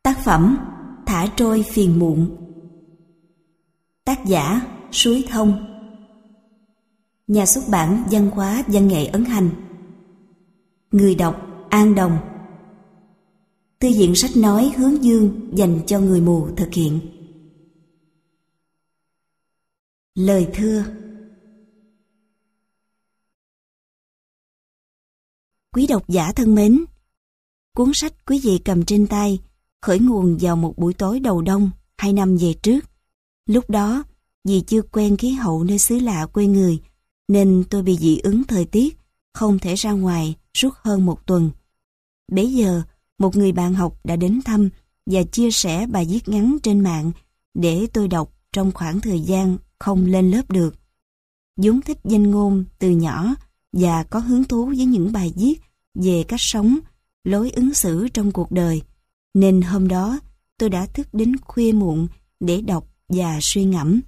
Tác phẩm Thả trôi phiền muộn. Tác giả Suối Thông. Nhà xuất bản Văn hóa Văn nghệ Ấn Hành. Người đọc An Đồng. Thư viện sách nói Hướng Dương dành cho người mù thực hiện. Lời thưa. Quý độc giả thân mến, cuốn sách quý vị cầm trên tay khởi nguồn vào một buổi tối đầu đông 2 năm về trước. Lúc đó, vì chưa quen khí hậu nơi xứ lạ quê người, nên tôi bị dị ứng thời tiết, không thể ra ngoài suốt hơn 1 tuần. Bấy giờ, một người bạn học đã đến thăm và chia sẻ bài viết ngắn trên mạng để tôi đọc trong khoảng thời gian không lên lớp được. vốn thích danh ngôn từ nhỏ và có hứng thú với những bài viết về cách sống, lối ứng xử trong cuộc đời, nên hôm đó tôi đã thức đến khuya muộn để đọc và suy ngẫm.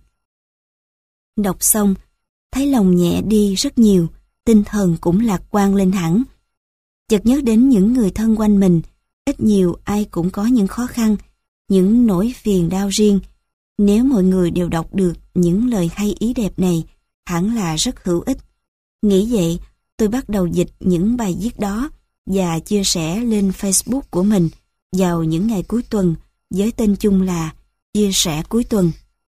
Đọc xong, thấy lòng nhẹ đi rất nhiều, tinh thần cũng lạc quan lên hẳn. Chợt nhớ đến những người thân quanh mình, ít nhiều ai cũng có những khó khăn, những nỗi phiền đau riêng. Nếu mọi người đều đọc được những lời hay ý đẹp này, hẳn là rất hữu ích. Nghĩ vậy, tôi bắt đầu dịch những bài viết đó và chia sẻ lên Facebook của mình vào những ngày cuối tuần với tên chung là Chia sẻ cuối tuần.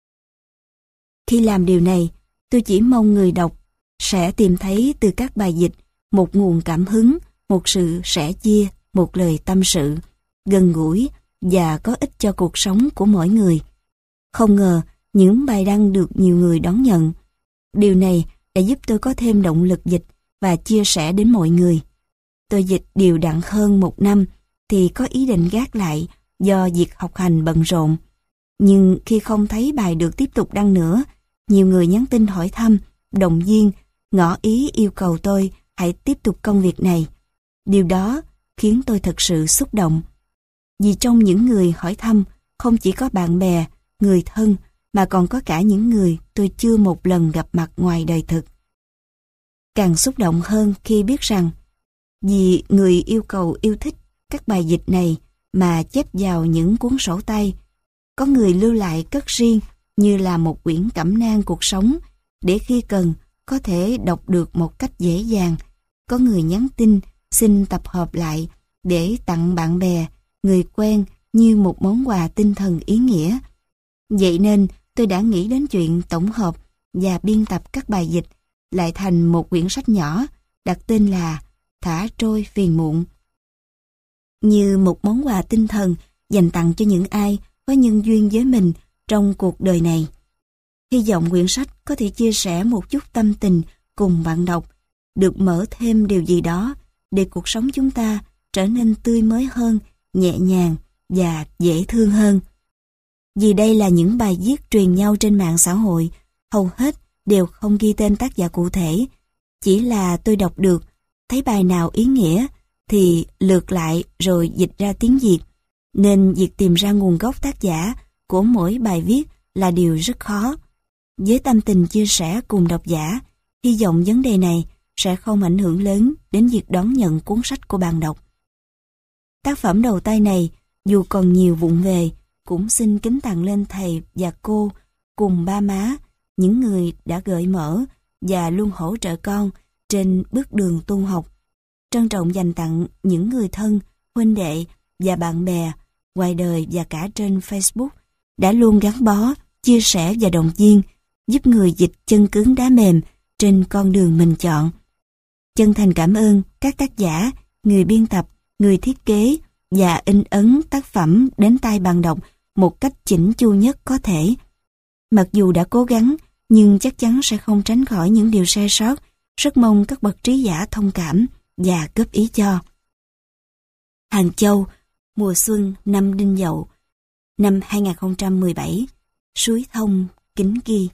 Khi làm điều này, tôi chỉ mong người đọc sẽ tìm thấy từ các bài dịch một nguồn cảm hứng, một sự sẻ chia, một lời tâm sự, gần gũi và có ích cho cuộc sống của mỗi người. Không ngờ, những bài đăng được nhiều người đón nhận. Điều này đã giúp tôi có thêm động lực dịch và chia sẻ đến mọi người. Tôi dịch đều đặn hơn 1 năm thì có ý định gác lại do việc học hành bận rộn. Nhưng khi không thấy bài được tiếp tục đăng nữa, nhiều người nhắn tin hỏi thăm, động viên, ngỏ ý yêu cầu tôi hãy tiếp tục công việc này. Điều đó khiến tôi thật sự xúc động. Vì trong những người hỏi thăm không chỉ có bạn bè, người thân mà còn có cả những người tôi chưa một lần gặp mặt ngoài đời thực. Càng xúc động hơn khi biết rằng vì người yêu cầu yêu thích các bài dịch này mà chép vào những cuốn sổ tay, có người lưu lại cất riêng như là một quyển cẩm nang cuộc sống để khi cần có thể đọc được một cách dễ dàng. Có người nhắn tin xin tập hợp lại để tặng bạn bè, người quen như một món quà tinh thần ý nghĩa. Vậy nên tôi đã nghĩ đến chuyện tổng hợp và biên tập các bài dịch lại thành một quyển sách nhỏ đặt tên là Thả trôi phiền muộn. Như một món quà tinh thần dành tặng cho những ai có nhân duyên với mình trong cuộc đời này. Hy vọng quyển sách có thể chia sẻ một chút tâm tình cùng bạn đọc, được mở thêm điều gì đó để cuộc sống chúng ta trở nên tươi mới hơn, nhẹ nhàng và dễ thương hơn. Vì đây là những bài viết truyền nhau trên mạng xã hội, hầu hết đều không ghi tên tác giả cụ thể. Chỉ là tôi đọc được, thấy bài nào ý nghĩa thì lược lại rồi dịch ra tiếng Việt, nên việc tìm ra nguồn gốc tác giả của mỗi bài viết là điều rất khó. Với tâm tình chia sẻ cùng độc giả, hy vọng vấn đề này sẽ không ảnh hưởng lớn đến việc đón nhận cuốn sách của bạn đọc. Tác phẩm đầu tay này, dù còn nhiều vụng về, cũng xin kính tặng lên thầy và cô cùng ba má, những người đã gợi mở và luôn hỗ trợ con trên bước đường tu học. Trân trọng dành tặng những người thân, huynh đệ và bạn bè ngoài đời và cả trên Facebook đã luôn gắn bó, chia sẻ và động viên, giúp người dịch chân cứng đá mềm trên con đường mình chọn. Chân thành cảm ơn các tác giả, người biên tập, người thiết kế và in ấn tác phẩm đến tay bạn đọc một cách chỉnh chu nhất có thể. Mặc dù đã cố gắng, nhưng chắc chắn sẽ không tránh khỏi những điều sai sót. Rất mong các bậc trí giả thông cảm và góp ý cho. Hàng Châu, mùa xuân năm Đinh Dậu, năm 2017, Suối Thông kính ghi.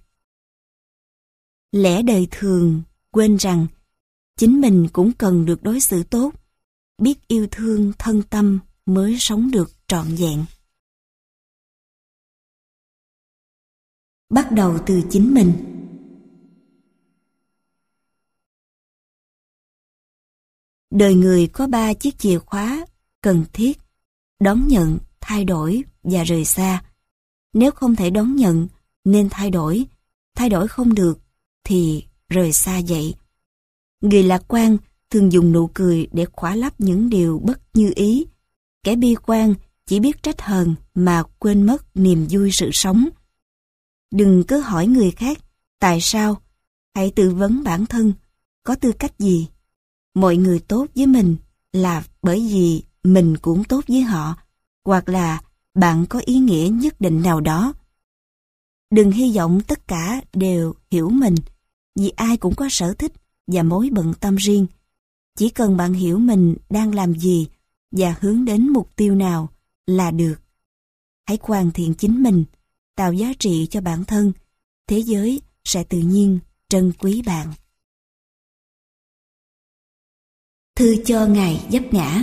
Lẽ đời thường quên rằng chính mình cũng cần được đối xử tốt, biết yêu thương thân tâm mới sống được trọn vẹn. Bắt đầu từ chính mình. Đời người có 3 chiếc chìa khóa cần thiết: đón nhận, thay đổi và rời xa. Nếu không thể đón nhận, nên thay đổi không được, thì rời xa vậy. Người lạc quan thường dùng nụ cười để khỏa lấp những điều bất như ý. Kẻ bi quan chỉ biết trách hờn mà quên mất niềm vui sự sống. Đừng cứ hỏi người khác tại sao, hãy tự vấn bản thân có tư cách gì. Mọi người tốt với mình là bởi vì mình cũng tốt với họ, hoặc là bạn có ý nghĩa nhất định nào đó. Đừng hy vọng tất cả đều hiểu mình, vì ai cũng có sở thích và mối bận tâm riêng. Chỉ cần bạn hiểu mình đang làm gì và hướng đến mục tiêu nào là được. Hãy hoàn thiện chính mình, tạo giá trị cho bản thân, thế giới sẽ tự nhiên trân quý bạn. Thư cho Ngài Vấp Ngã.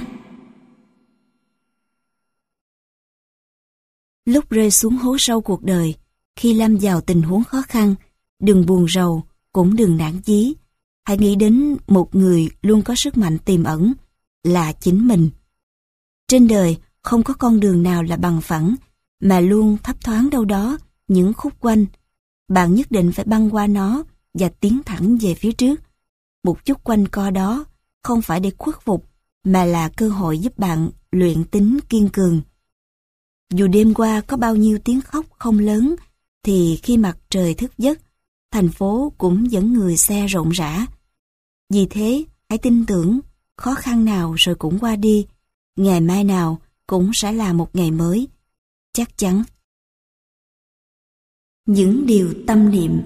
Lúc rơi xuống hố sâu cuộc đời, khi lâm vào tình huống khó khăn, đừng buồn rầu, cũng đừng nản chí. Hãy nghĩ đến một người luôn có sức mạnh tiềm ẩn, là chính mình. Trên đời không có con đường nào là bằng phẳng, mà luôn thấp thoáng đâu đó những khúc quanh. Bạn nhất định phải băng qua nó và tiến thẳng về phía trước. Một chút quanh co đó không phải để khuất phục, mà là cơ hội giúp bạn luyện tính kiên cường. Dù đêm qua có bao nhiêu tiếng khóc không lớn, thì khi mặt trời thức giấc, thành phố cũng vẫn người xe rộn rã. Vì thế, hãy tin tưởng, khó khăn nào rồi cũng qua đi, ngày mai nào cũng sẽ là một ngày mới, chắc chắn. Những điều tâm niệm.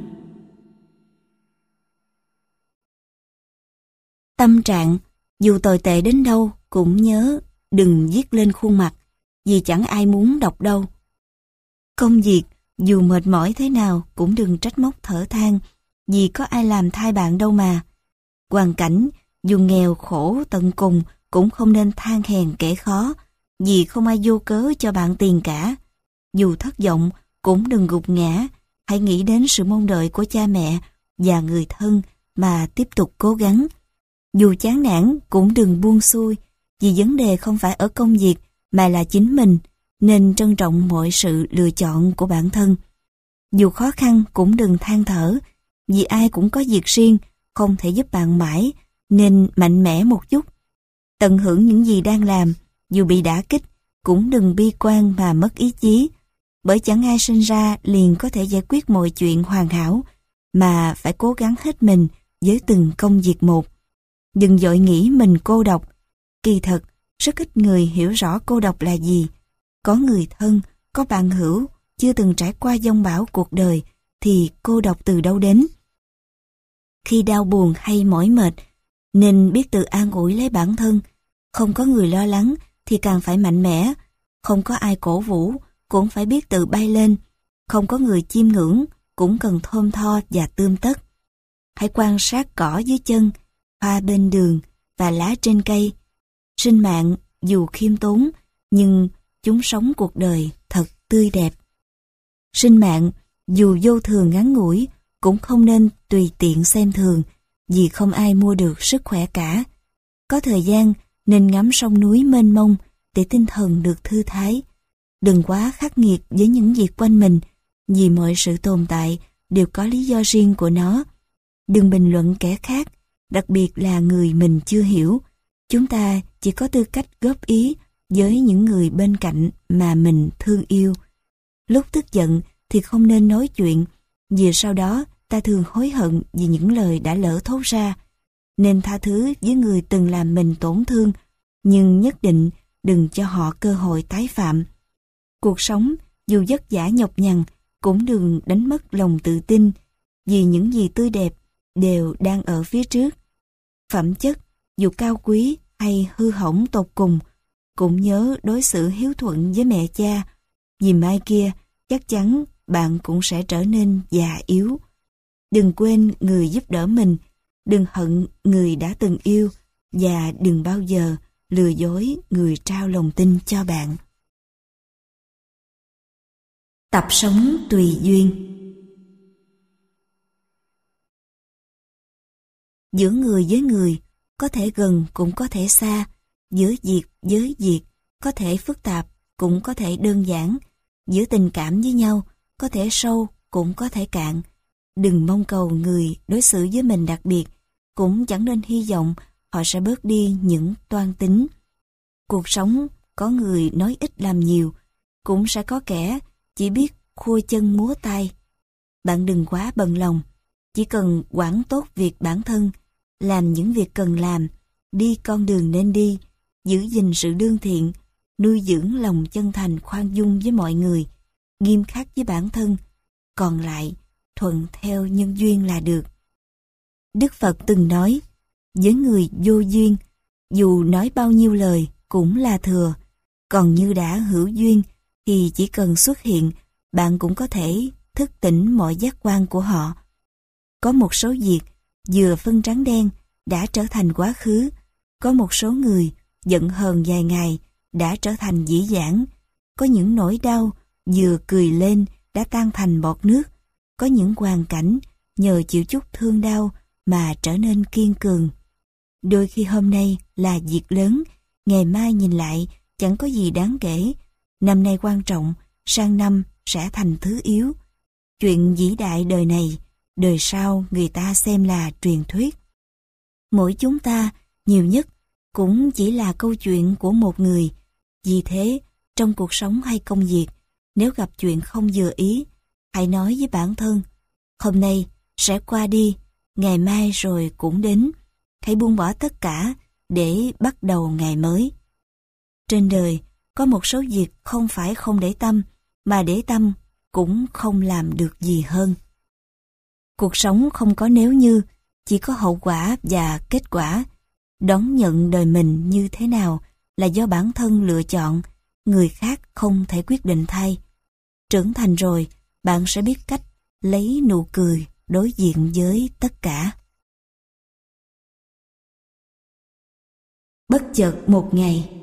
Tâm trạng, dù tồi tệ đến đâu cũng nhớ đừng viết lên khuôn mặt, vì chẳng ai muốn đọc đâu. Công việc, dù mệt mỏi thế nào cũng đừng trách móc thở than, vì có ai làm thay bạn đâu mà. Hoàn cảnh, dù nghèo khổ tận cùng cũng không nên than hèn kẻ khó, vì không ai vô cớ cho bạn tiền cả. Dù thất vọng cũng đừng gục ngã, hãy nghĩ đến sự mong đợi của cha mẹ và người thân mà tiếp tục cố gắng. Dù chán nản cũng đừng buông xuôi, vì vấn đề không phải ở công việc mà là chính mình, nên trân trọng mọi sự lựa chọn của bản thân. Dù khó khăn cũng đừng than thở, vì ai cũng có việc riêng, không thể giúp bạn mãi, nên mạnh mẽ một chút. Tận hưởng những gì đang làm, dù bị đả kích, cũng đừng bi quan mà mất ý chí, bởi chẳng ai sinh ra liền có thể giải quyết mọi chuyện hoàn hảo, mà phải cố gắng hết mình với từng công việc một. Đừng vội nghĩ mình cô độc. Kỳ thật, rất ít người hiểu rõ cô độc là gì. Có người thân, có bạn hữu, chưa từng trải qua giông bão cuộc đời, thì cô độc từ đâu đến. Khi đau buồn hay mỏi mệt, nên biết tự an ủi lấy bản thân. Không có người lo lắng thì càng phải mạnh mẽ. Không có ai cổ vũ, cũng phải biết tự bay lên. Không có người chiêm ngưỡng, cũng cần thơm tho và tươm tất. Hãy quan sát cỏ dưới chân, hoa bên đường và lá trên cây. Sinh mạng dù khiêm tốn, nhưng chúng sống cuộc đời thật tươi đẹp. Sinh mạng dù vô thường ngắn ngủi, cũng không nên tùy tiện xem thường, vì không ai mua được sức khỏe cả. Có thời gian nên ngắm sông núi mênh mông để tinh thần được thư thái. Đừng quá khắc nghiệt với những việc quanh mình, vì mọi sự tồn tại đều có lý do riêng của nó. Đừng bình luận kẻ khác, đặc biệt là người mình chưa hiểu. Chúng ta chỉ có tư cách góp ý với những người bên cạnh mà mình thương yêu. Lúc tức giận thì không nên nói chuyện, vì sau đó ta thường hối hận vì những lời đã lỡ thốt ra. Nên tha thứ với người từng làm mình tổn thương, nhưng nhất định đừng cho họ cơ hội tái phạm. Cuộc sống dù vất vả nhọc nhằn cũng đừng đánh mất lòng tự tin, vì những gì tươi đẹp đều đang ở phía trước. Phẩm chất dù cao quý hay hư hỏng tột cùng, cũng nhớ đối xử hiếu thuận với mẹ cha, vì mai kia chắc chắn bạn cũng sẽ trở nên già yếu. Đừng quên người giúp đỡ mình, đừng hận người đã từng yêu, và đừng bao giờ lừa dối người trao lòng tin cho bạn. Tập sống tùy duyên. Giữa người với người, có thể gần cũng có thể xa, giữa việc với việc, có thể phức tạp cũng có thể đơn giản, giữa tình cảm với nhau có thể sâu cũng có thể cạn. Đừng mong cầu người đối xử với mình đặc biệt, cũng chẳng nên hy vọng họ sẽ bớt đi những toan tính. Cuộc sống có người nói ít làm nhiều, cũng sẽ có kẻ chỉ biết khua chân múa tay. Bạn đừng quá bận lòng, chỉ cần quản tốt việc bản thân, làm những việc cần làm, đi con đường nên đi, giữ gìn sự lương thiện, nuôi dưỡng lòng chân thành khoan dung với mọi người, nghiêm khắc với bản thân, còn lại thuận theo nhân duyên là được. Đức Phật từng nói, với người vô duyên, dù nói bao nhiêu lời cũng là thừa, còn như đã hữu duyên thì chỉ cần xuất hiện, bạn cũng có thể thức tỉnh mọi giác quan của họ. Có một số việc vừa phân trắng đen đã trở thành quá khứ, có một số người giận hờn vài ngày đã trở thành dĩ dãn, có những nỗi đau vừa cười lên đã tan thành bọt nước, có những hoàn cảnh nhờ chịu chút thương đau mà trở nên kiên cường. Đôi khi hôm nay là việc lớn, ngày mai nhìn lại chẳng có gì đáng kể, năm nay quan trọng, sang năm sẽ thành thứ yếu. Chuyện vĩ đại đời này, đời sau người ta xem là truyền thuyết. Mỗi chúng ta, nhiều nhất, cũng chỉ là câu chuyện của một người. Vì thế, trong cuộc sống hay công việc, nếu gặp chuyện không vừa ý, hãy nói với bản thân, hôm nay sẽ qua đi, ngày mai rồi cũng đến. Hãy buông bỏ tất cả để bắt đầu ngày mới. Trên đời, có một số việc không phải không để tâm, mà để tâm cũng không làm được gì hơn. Cuộc sống không có nếu như, chỉ có hậu quả và kết quả. Đón nhận đời mình như thế nào là do bản thân lựa chọn, người khác không thể quyết định thay. Trưởng thành rồi, bạn sẽ biết cách lấy nụ cười đối diện với tất cả. Bất chợt một ngày.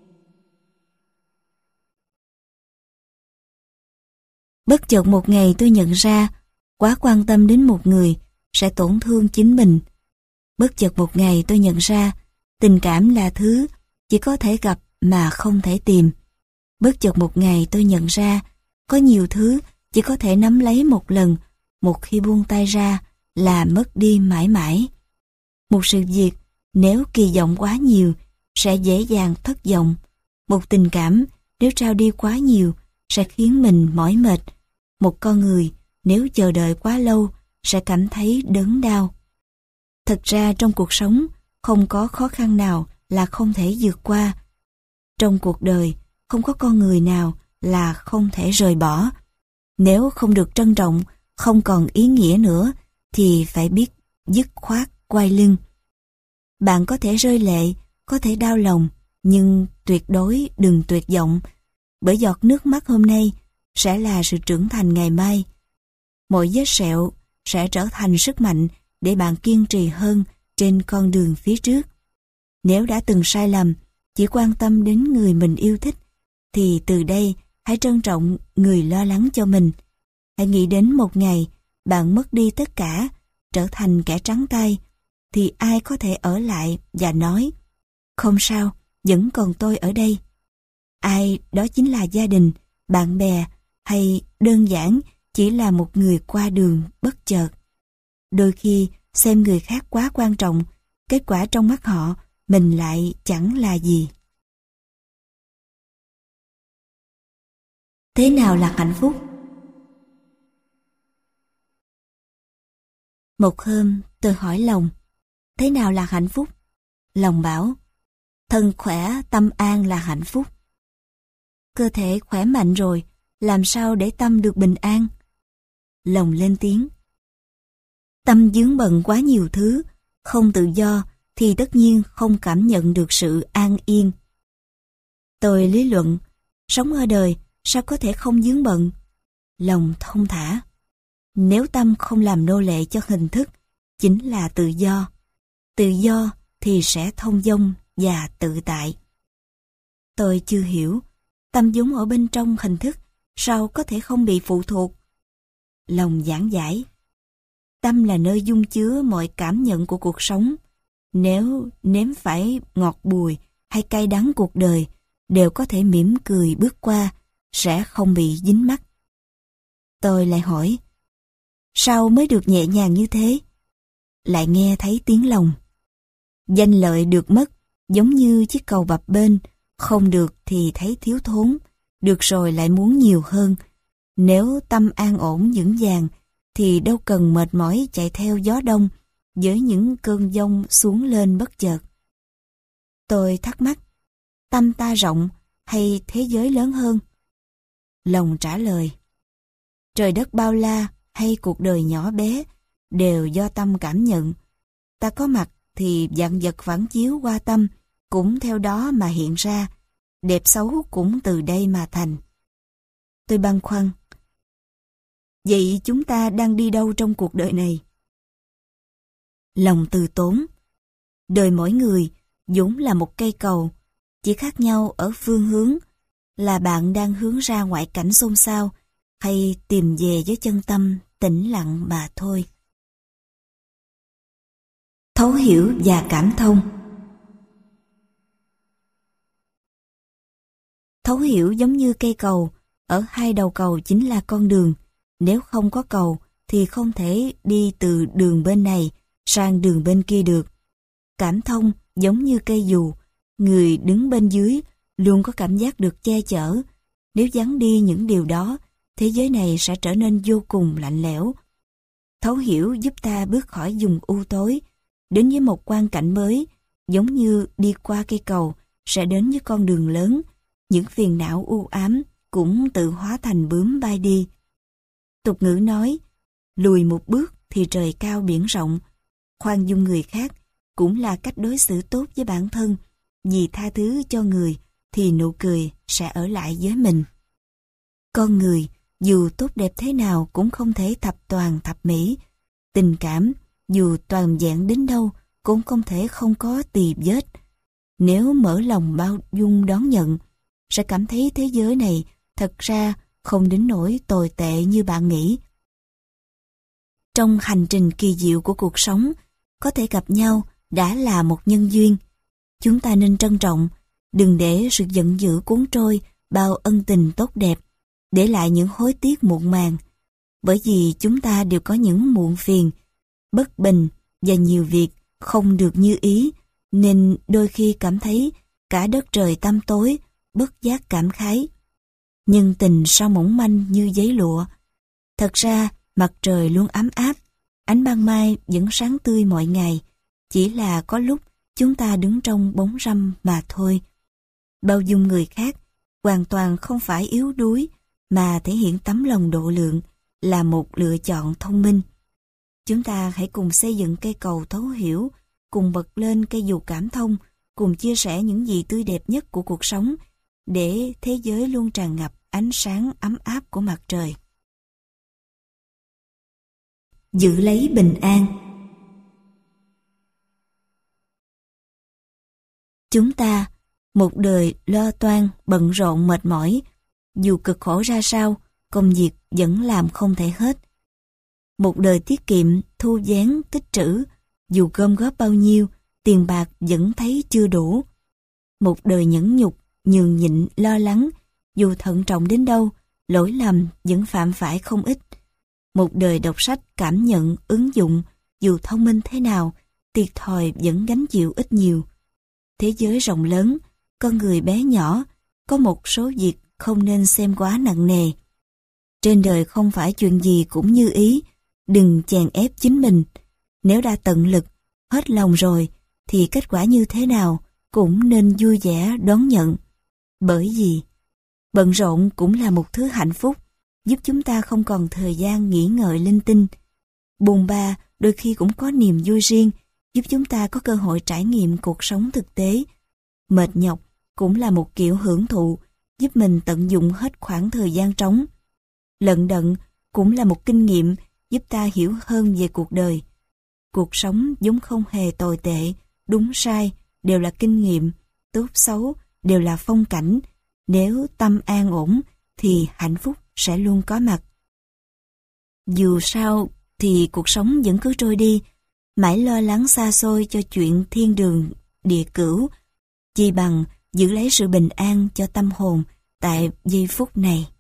Bất chợt một ngày tôi nhận ra, quá quan tâm đến một người sẽ tổn thương chính mình. Bất chợt một ngày tôi nhận ra, tình cảm là thứ chỉ có thể gặp mà không thể tìm. Bất chợt một ngày tôi nhận ra, có nhiều thứ chỉ có thể nắm lấy một lần, một khi buông tay ra là mất đi mãi mãi. Một sự việc nếu kỳ vọng quá nhiều sẽ dễ dàng thất vọng. Một tình cảm nếu trao đi quá nhiều sẽ khiến mình mỏi mệt. Một con người nếu chờ đợi quá lâu sẽ cảm thấy đớn đau. Thật ra trong cuộc sống không có khó khăn nào là không thể vượt qua. Trong cuộc đời không có con người nào là không thể rời bỏ. Nếu không được trân trọng, không còn ý nghĩa nữa thì phải biết dứt khoát quay lưng. Bạn có thể rơi lệ, có thể đau lòng, nhưng tuyệt đối đừng tuyệt vọng, bởi giọt nước mắt hôm nay sẽ là sự trưởng thành ngày mai. Mỗi vết sẹo sẽ trở thành sức mạnh để bạn kiên trì hơn trên con đường phía trước. Nếu đã từng sai lầm, chỉ quan tâm đến người mình yêu thích, thì từ đây hãy trân trọng người lo lắng cho mình. Hãy nghĩ đến một ngày bạn mất đi tất cả, trở thành kẻ trắng tay, thì ai có thể ở lại và nói, không sao, vẫn còn tôi ở đây. Ai đó chính là gia đình, bạn bè, hay đơn giản chỉ là một người qua đường bất chợt. Đôi khi xem người khác quá quan trọng, kết quả trong mắt họ mình lại chẳng là gì. Thế nào là hạnh phúc? Một hôm tôi hỏi lòng, thế nào là hạnh phúc? Lòng bảo, thân khỏe tâm an là hạnh phúc. Cơ thể khỏe mạnh rồi, làm sao để tâm được bình an? Lòng lên tiếng, tâm vướng bận quá nhiều thứ, không tự do thì tất nhiên không cảm nhận được sự an yên. Tôi lý luận, sống ở đời sao có thể không vướng bận? Lòng thông thả, nếu tâm không làm nô lệ cho hình thức, chính là tự do. Tự do thì sẽ thông dong và tự tại. Tôi chưa hiểu, tâm vốn ở bên trong hình thức, sao có thể không bị phụ thuộc? Lòng giảng giải, tâm là nơi dung chứa mọi cảm nhận của cuộc sống. Nếu nếm phải ngọt bùi hay cay đắng cuộc đời, đều có thể mỉm cười bước qua, sẽ không bị dính mắt. Tôi lại hỏi, sao mới được nhẹ nhàng như thế? Lại nghe thấy tiếng lòng. Danh lợi được mất, giống như chiếc cầu bập bênh, không được thì thấy thiếu thốn, được rồi lại muốn nhiều hơn. Nếu tâm an ổn vững vàng, thì đâu cần mệt mỏi chạy theo gió đông, với những cơn giông xuống lên bất chợt. Tôi thắc mắc, tâm ta rộng hay thế giới lớn hơn? Lòng trả lời, trời đất bao la hay cuộc đời nhỏ bé đều do tâm cảm nhận. Ta có mặt thì vạn vật phản chiếu qua tâm, cũng theo đó mà hiện ra, đẹp xấu cũng từ đây mà thành. Tôi băn khoăn, vậy chúng ta đang đi đâu trong cuộc đời này? Lòng từ tốn, đời mỗi người vốn là một cây cầu, chỉ khác nhau ở phương hướng, là bạn đang hướng ra ngoại cảnh xôn xao, hay tìm về với chân tâm tĩnh lặng mà thôi. Thấu hiểu và cảm thông. Thấu hiểu giống như cây cầu, ở hai đầu cầu chính là con đường. Nếu không có cầu thì không thể đi từ đường bên này sang đường bên kia được. Cảm thông giống như cây dù, người đứng bên dưới luôn có cảm giác được che chở. Nếu vắng đi những điều đó, thế giới này sẽ trở nên vô cùng lạnh lẽo. Thấu hiểu giúp ta bước khỏi vùng u tối, đến với một quang cảnh mới, giống như đi qua cây cầu sẽ đến với con đường lớn. Những phiền não u ám cũng tự hóa thành bướm bay đi. Tục ngữ nói, lùi một bước thì trời cao biển rộng. Khoan dung người khác cũng là cách đối xử tốt với bản thân, vì tha thứ cho người thì nụ cười sẽ ở lại với mình. Con người dù tốt đẹp thế nào cũng không thể thập toàn thập mỹ. Tình cảm dù toàn vẹn đến đâu cũng không thể không có tì vết. Nếu mở lòng bao dung đón nhận, sẽ cảm thấy thế giới này thật ra không đến nỗi tồi tệ như bạn nghĩ. Trong hành trình kỳ diệu của cuộc sống, có thể gặp nhau đã là một nhân duyên. Chúng ta nên trân trọng, đừng để sự giận dữ cuốn trôi bao ân tình tốt đẹp, để lại những hối tiếc muộn màng. Bởi vì chúng ta đều có những muộn phiền, bất bình và nhiều việc không được như ý, nên đôi khi cảm thấy cả đất trời tăm tối, bất giác cảm khái. Nhân tình sao mỏng manh như giấy lụa. Thật ra mặt trời luôn ấm áp, ánh ban mai vẫn sáng tươi mọi ngày, chỉ là có lúc chúng ta đứng trong bóng râm mà thôi. Bao dung người khác hoàn toàn không phải yếu đuối, mà thể hiện tấm lòng độ lượng, là một lựa chọn thông minh. Chúng ta hãy cùng xây dựng cây cầu thấu hiểu, cùng bật lên cây dù cảm thông, cùng chia sẻ những gì tươi đẹp nhất của cuộc sống, để thế giới luôn tràn ngập ánh sáng ấm áp của mặt trời. Giữ lấy bình an. Chúng ta, một đời lo toan, bận rộn mệt mỏi, dù cực khổ ra sao, công việc vẫn làm không thể hết. Một đời tiết kiệm, thu vén, tích trữ, dù gom góp bao nhiêu, tiền bạc vẫn thấy chưa đủ. Một đời nhẫn nhục, nhường nhịn, lo lắng, dù thận trọng đến đâu, lỗi lầm vẫn phạm phải không ít. Một đời đọc sách, cảm nhận, ứng dụng, dù thông minh thế nào, thiệt thòi vẫn gánh chịu ít nhiều. Thế giới rộng lớn, con người bé nhỏ, có một số việc không nên xem quá nặng nề. Trên đời không phải chuyện gì cũng như ý, đừng chèn ép chính mình. Nếu đã tận lực, hết lòng rồi, thì kết quả như thế nào cũng nên vui vẻ đón nhận. Bởi vì bận rộn cũng là một thứ hạnh phúc, giúp chúng ta không còn thời gian nghĩ ngợi linh tinh. Bồn ba đôi khi cũng có niềm vui riêng, giúp chúng ta có cơ hội trải nghiệm cuộc sống thực tế. Mệt nhọc cũng là một kiểu hưởng thụ, giúp mình tận dụng hết khoảng thời gian trống. Lận đận cũng là một kinh nghiệm, giúp ta hiểu hơn về cuộc đời. Cuộc sống vốn không hề tồi tệ, đúng sai đều là kinh nghiệm, tốt xấu đều là phong cảnh. Nếu tâm an ổn thì hạnh phúc sẽ luôn có mặt. Dù sao thì cuộc sống vẫn cứ trôi đi, mãi lo lắng xa xôi cho chuyện thiên đường địa cửu, chi bằng giữ lấy sự bình an cho tâm hồn tại giây phút này.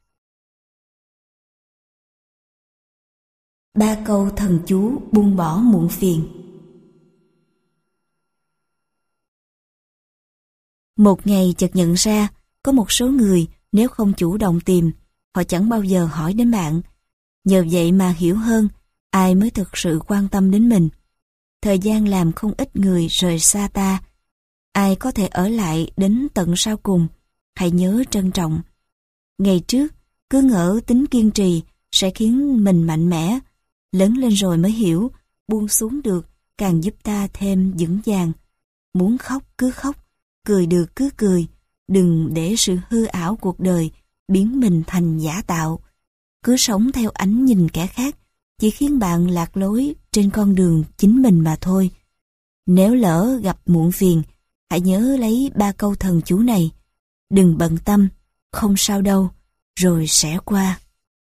3 câu thần chú buông bỏ muộn phiền. Một ngày chợt nhận ra, có một số người nếu không chủ động tìm, họ chẳng bao giờ hỏi đến bạn. Nhờ vậy mà hiểu hơn ai mới thực sự quan tâm đến mình. Thời gian làm không ít người rời xa ta. Ai có thể ở lại đến tận sau cùng, hãy nhớ trân trọng. Ngày trước, cứ ngỡ tính kiên trì sẽ khiến mình mạnh mẽ. Lớn lên rồi mới hiểu, buông xuống được càng giúp ta thêm vững vàng. Muốn khóc cứ khóc, cười được cứ cười. Đừng để sự hư ảo cuộc đời biến mình thành giả tạo. Cứ sống theo ánh nhìn kẻ khác chỉ khiến bạn lạc lối trên con đường chính mình mà thôi. Nếu lỡ gặp muộn phiền, hãy nhớ lấy 3 câu thần chú này. Đừng bận tâm, không sao đâu, rồi sẽ qua.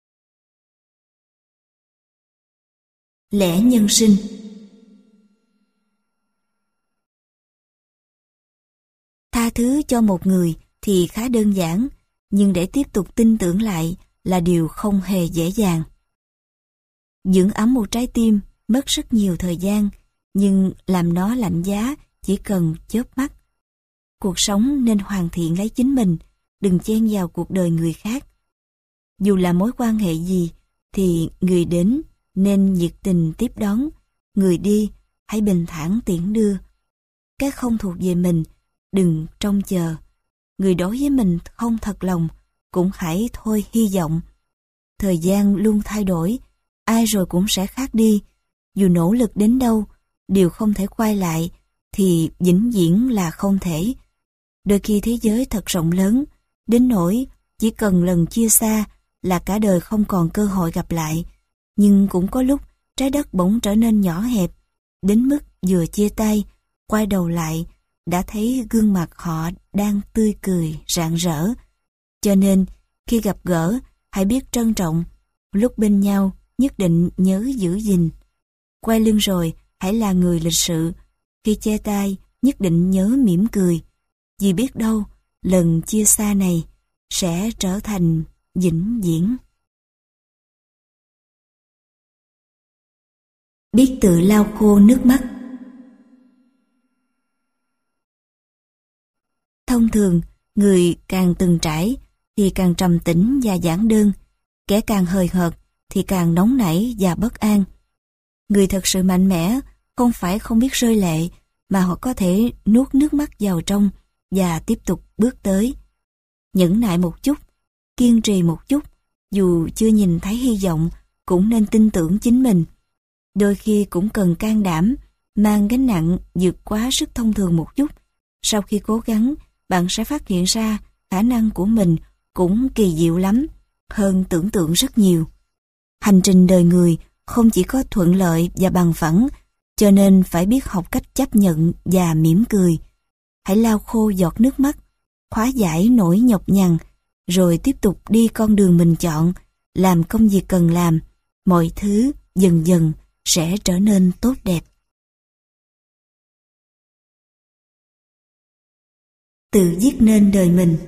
Lẽ nhân sinh. Tha thứ cho một người thì khá đơn giản, nhưng để tiếp tục tin tưởng lại là điều không hề dễ dàng. Dưỡng ấm một trái tim mất rất nhiều thời gian, nhưng làm nó lạnh giá chỉ cần chớp mắt. Cuộc sống nên hoàn thiện lấy chính mình, đừng chen vào cuộc đời người khác. Dù là mối quan hệ gì, thì người đến nên nhiệt tình tiếp đón, người đi hãy bình thản tiễn đưa. Cái không thuộc về mình, đừng trông chờ. Người đối với mình không thật lòng, cũng hãy thôi hy vọng. Thời gian luôn thay đổi, ai rồi cũng sẽ khác đi. Dù nỗ lực đến đâu, điều không thể quay lại, thì vĩnh viễn là không thể. Đôi khi thế giới thật rộng lớn, đến nỗi chỉ cần lần chia xa là cả đời không còn cơ hội gặp lại. Nhưng cũng có lúc trái đất bỗng trở nên nhỏ hẹp, đến mức vừa chia tay, quay đầu lại, đã thấy gương mặt họ đang tươi cười, rạng rỡ. Cho nên, khi gặp gỡ, hãy biết trân trọng, lúc bên nhau nhất định nhớ giữ gìn. Quay lưng rồi, hãy là người lịch sự, khi chia tay nhất định nhớ mỉm cười, vì biết đâu lần chia xa này sẽ trở thành vĩnh viễn. Biết tự lau khô nước mắt. Thông thường, người càng từng trải thì càng trầm tĩnh và giản đơn, kẻ càng hời hợt thì càng nóng nảy và bất an. Người thật sự mạnh mẽ không phải không biết rơi lệ, mà họ có thể nuốt nước mắt vào trong và tiếp tục bước tới. Nhẫn nại một chút, kiên trì một chút, dù chưa nhìn thấy hy vọng cũng nên tin tưởng chính mình. Đôi khi cũng cần can đảm, mang gánh nặng vượt quá sức thông thường một chút. Sau khi cố gắng, bạn sẽ phát hiện ra khả năng của mình cũng kỳ diệu lắm, hơn tưởng tượng rất nhiều. Hành trình đời người không chỉ có thuận lợi và bằng phẳng, cho nên phải biết học cách chấp nhận và mỉm cười. Hãy lau khô giọt nước mắt, hóa giải nỗi nhọc nhằn, rồi tiếp tục đi con đường mình chọn, làm công việc cần làm. Mọi thứ dần dần sẽ trở nên tốt đẹp. Tự viết nên đời mình.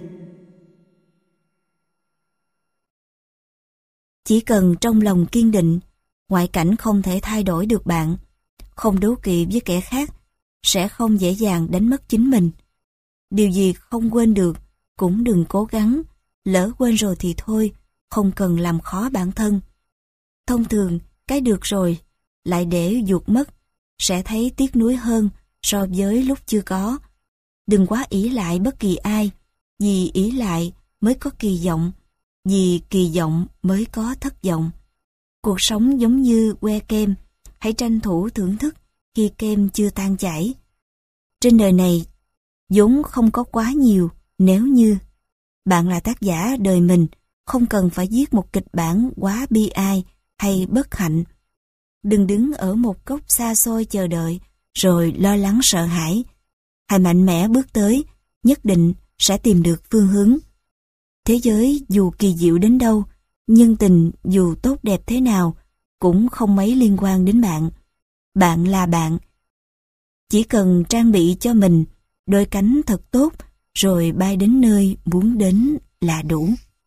Chỉ cần trong lòng kiên định, ngoại cảnh không thể thay đổi được bạn. Không đố kỵ với kẻ khác, sẽ không dễ dàng đánh mất chính mình. Điều gì không quên được, cũng đừng cố gắng. Lỡ quên rồi thì thôi, không cần làm khó bản thân. Thông thường, cái được rồi, lại để vụt mất, sẽ thấy tiếc nuối hơn so với lúc chưa có. Đừng quá ỷ lại bất kỳ ai, vì ỷ lại mới có kỳ vọng, vì kỳ vọng mới có thất vọng. Cuộc sống giống như que kem, hãy tranh thủ thưởng thức khi kem chưa tan chảy. Trên đời này, vốn không có quá nhiều nếu như. Bạn là tác giả đời mình, không cần phải viết một kịch bản quá bi ai hay bất hạnh. Đừng đứng ở một góc xa xôi chờ đợi, rồi lo lắng sợ hãi. Hãy mạnh mẽ bước tới, nhất định sẽ tìm được phương hướng. Thế giới dù kỳ diệu đến đâu, nhân tình dù tốt đẹp thế nào, cũng không mấy liên quan đến bạn. Bạn là bạn. Chỉ cần trang bị cho mình đôi cánh thật tốt, rồi bay đến nơi muốn đến là đủ.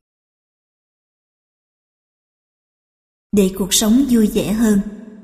Để cuộc sống vui vẻ hơn.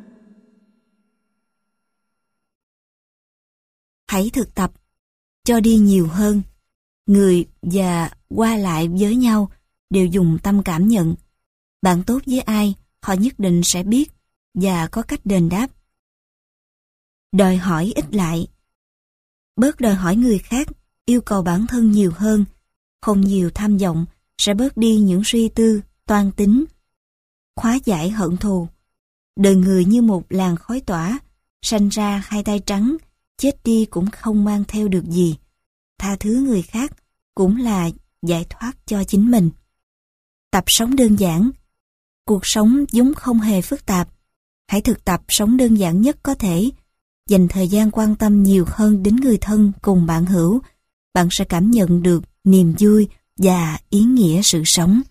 Hãy thực tập, cho đi nhiều hơn. Người và qua lại với nhau đều dùng tâm cảm nhận. Bạn tốt với ai, họ nhất định sẽ biết và có cách đền đáp. Đòi hỏi ít lại. Bớt đòi hỏi người khác, yêu cầu bản thân nhiều hơn. Không nhiều tham vọng sẽ bớt đi những suy tư, toan tính. Hóa giải hận thù. Đời người như một làn khói tỏa, sanh ra hai tay trắng, chết đi cũng không mang theo được gì. Tha thứ người khác cũng là giải thoát cho chính mình. Tập sống đơn giản. Cuộc sống vốn không hề phức tạp. Hãy thực tập sống đơn giản nhất có thể. Dành thời gian quan tâm nhiều hơn đến người thân cùng bạn hữu. Bạn sẽ cảm nhận được niềm vui và ý nghĩa sự sống.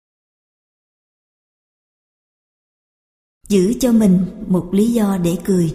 Giữ cho mình một lý do để cười.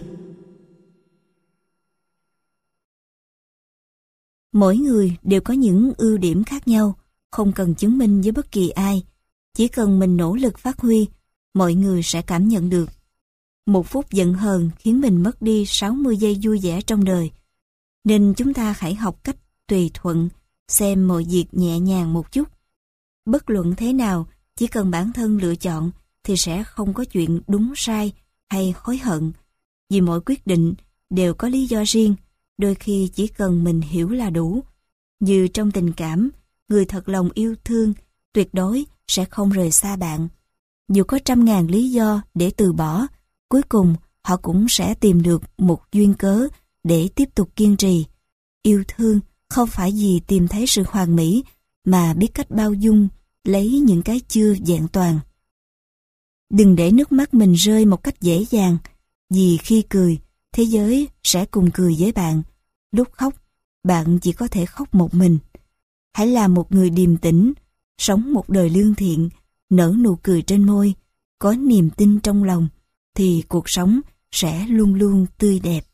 Mỗi người đều có những ưu điểm khác nhau, không cần chứng minh với bất kỳ ai. Chỉ cần mình nỗ lực phát huy, mọi người sẽ cảm nhận được. Một phút giận hờn khiến mình mất đi 60 giây vui vẻ trong đời. Nên chúng ta hãy học cách tùy thuận, xem mọi việc nhẹ nhàng một chút. Bất luận thế nào, chỉ cần bản thân lựa chọn thì sẽ không có chuyện đúng sai hay hối hận. Vì mỗi quyết định đều có lý do riêng, đôi khi chỉ cần mình hiểu là đủ. Như trong tình cảm, người thật lòng yêu thương tuyệt đối sẽ không rời xa bạn. Dù có 100.000 lý do để từ bỏ, cuối cùng họ cũng sẽ tìm được một duyên cớ để tiếp tục kiên trì. Yêu thương không phải vì tìm thấy sự hoàn mỹ, mà biết cách bao dung, lấy những cái chưa vẹn toàn. Đừng để nước mắt mình rơi một cách dễ dàng, vì khi cười, thế giới sẽ cùng cười với bạn. Lúc khóc, bạn chỉ có thể khóc một mình. Hãy là một người điềm tĩnh, sống một đời lương thiện, nở nụ cười trên môi, có niềm tin trong lòng, thì cuộc sống sẽ luôn luôn tươi đẹp.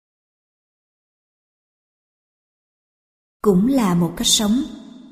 Cũng là một cách sống.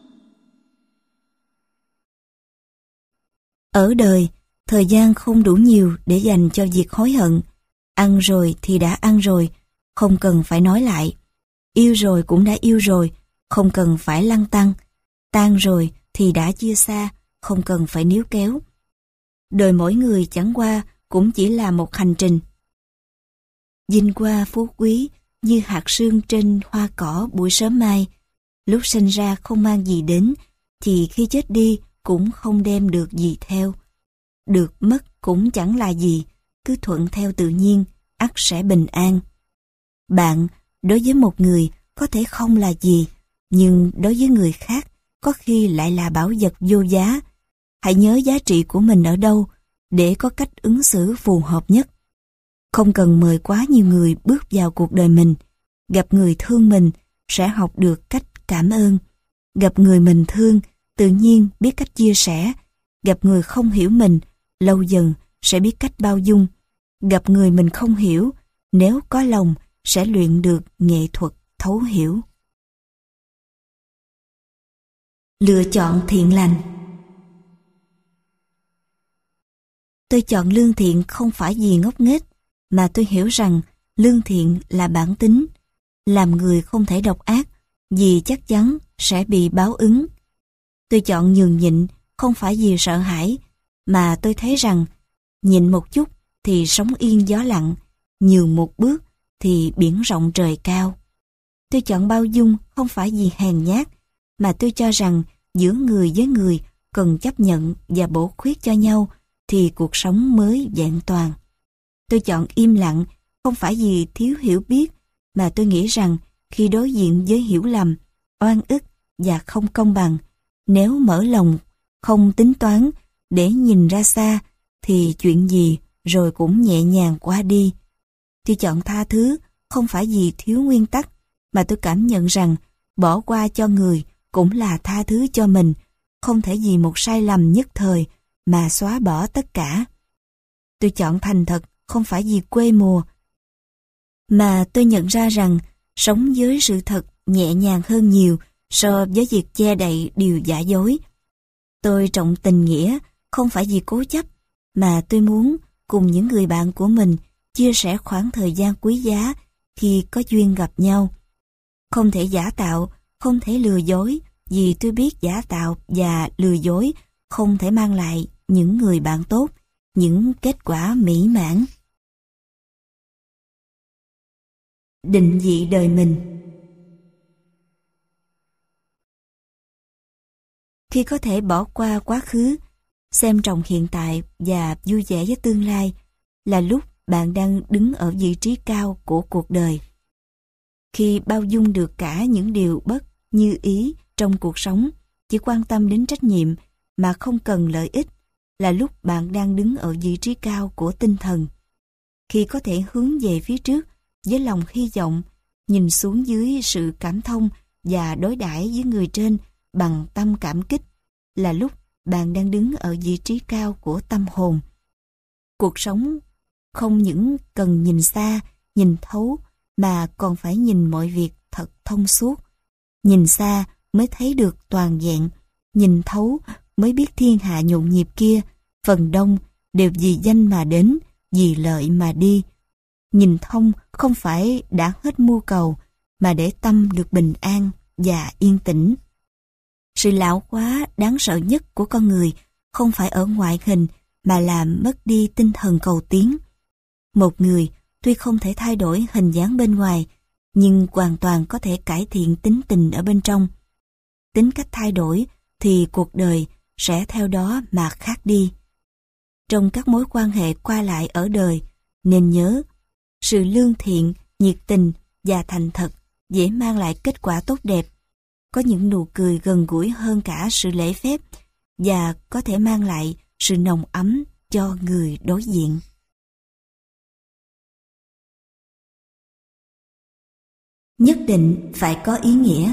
Ở đời, thời gian không đủ nhiều để dành cho việc hối hận. Ăn rồi thì đã ăn rồi, không cần phải nói lại. Yêu rồi cũng đã yêu rồi, không cần phải lăn tăn. Tan rồi thì đã chia xa, không cần phải níu kéo. Đời mỗi người chẳng qua cũng chỉ là một hành trình. Vinh hoa phú quý như hạt sương trên hoa cỏ buổi sớm mai. Lúc sinh ra không mang gì đến, thì khi chết đi cũng không đem được gì theo. Được mất cũng chẳng là gì, cứ thuận theo tự nhiên, ắt sẽ bình an. Bạn, đối với một người, có thể không là gì, nhưng đối với người khác, có khi lại là bảo vật vô giá. Hãy nhớ giá trị của mình ở đâu, để có cách ứng xử phù hợp nhất. Không cần mời quá nhiều người bước vào cuộc đời mình. Gặp người thương mình, sẽ học được cách cảm ơn. Gặp người mình thương, tự nhiên biết cách chia sẻ. Gặp người không hiểu mình, lâu dần sẽ biết cách bao dung. Gặp người mình không hiểu, nếu có lòng sẽ luyện được nghệ thuật thấu hiểu. Lựa chọn thiện lành. Tôi chọn lương thiện không phải vì ngốc nghếch, mà tôi hiểu rằng lương thiện là bản tính. Làm người không thể độc ác, vì chắc chắn sẽ bị báo ứng. Tôi chọn nhường nhịn không phải vì sợ hãi, mà tôi thấy rằng nhịn một chút thì sóng yên gió lặng, nhường một bước thì biển rộng trời cao. Tôi chọn bao dung không phải vì hèn nhát, mà tôi cho rằng giữa người với người cần chấp nhận và bổ khuyết cho nhau thì cuộc sống mới vẹn toàn. Tôi chọn im lặng không phải vì thiếu hiểu biết, mà tôi nghĩ rằng khi đối diện với hiểu lầm, oan ức và không công bằng, nếu mở lòng, không tính toán để nhìn ra xa, thì chuyện gì rồi cũng nhẹ nhàng qua đi. Tôi chọn tha thứ không phải vì thiếu nguyên tắc, mà tôi cảm nhận rằng bỏ qua cho người cũng là tha thứ cho mình, không thể vì một sai lầm nhất thời mà xóa bỏ tất cả. Tôi chọn thành thật không phải vì quê mùa, mà tôi nhận ra rằng sống với sự thật nhẹ nhàng hơn nhiều so với việc che đậy điều giả dối. Tôi trọng tình nghĩa không phải vì cố chấp, mà tôi muốn cùng những người bạn của mình chia sẻ khoảng thời gian quý giá khi có duyên gặp nhau. Không thể giả tạo, không thể lừa dối, vì tôi biết giả tạo và lừa dối không thể mang lại những người bạn tốt, những kết quả mỹ mãn. Định vị đời mình. Khi có thể bỏ qua quá khứ, xem trọng hiện tại và vui vẻ với tương lai là lúc bạn đang đứng ở vị trí cao của cuộc đời. Khi bao dung được cả những điều bất như ý trong cuộc sống, chỉ quan tâm đến trách nhiệm mà không cần lợi ích, là lúc bạn đang đứng ở vị trí cao của tinh thần. Khi có thể hướng về phía trước với lòng hy vọng, nhìn xuống dưới sự cảm thông và đối đãi với người trên bằng tâm cảm kích, là lúc bạn đang đứng ở vị trí cao của tâm hồn. Cuộc sống không những cần nhìn xa, nhìn thấu, mà còn phải nhìn mọi việc thật thông suốt. Nhìn xa mới thấy được toàn vẹn, nhìn thấu mới biết thiên hạ nhộn nhịp kia, phần đông đều vì danh mà đến, vì lợi mà đi. Nhìn thông không phải đã hết mưu cầu, mà để tâm được bình an và yên tĩnh. Sự lão hóa đáng sợ nhất của con người không phải ở ngoại hình, mà là mất đi tinh thần cầu tiến. Một người tuy không thể thay đổi hình dáng bên ngoài, nhưng hoàn toàn có thể cải thiện tính tình ở bên trong. Tính cách thay đổi thì cuộc đời sẽ theo đó mà khác đi. Trong các mối quan hệ qua lại ở đời, nên nhớ, sự lương thiện, nhiệt tình và thành thật dễ mang lại kết quả tốt đẹp. Có những nụ cười gần gũi hơn cả sự lễ phép và có thể mang lại sự nồng ấm cho người đối diện. Nhất định phải có ý nghĩa.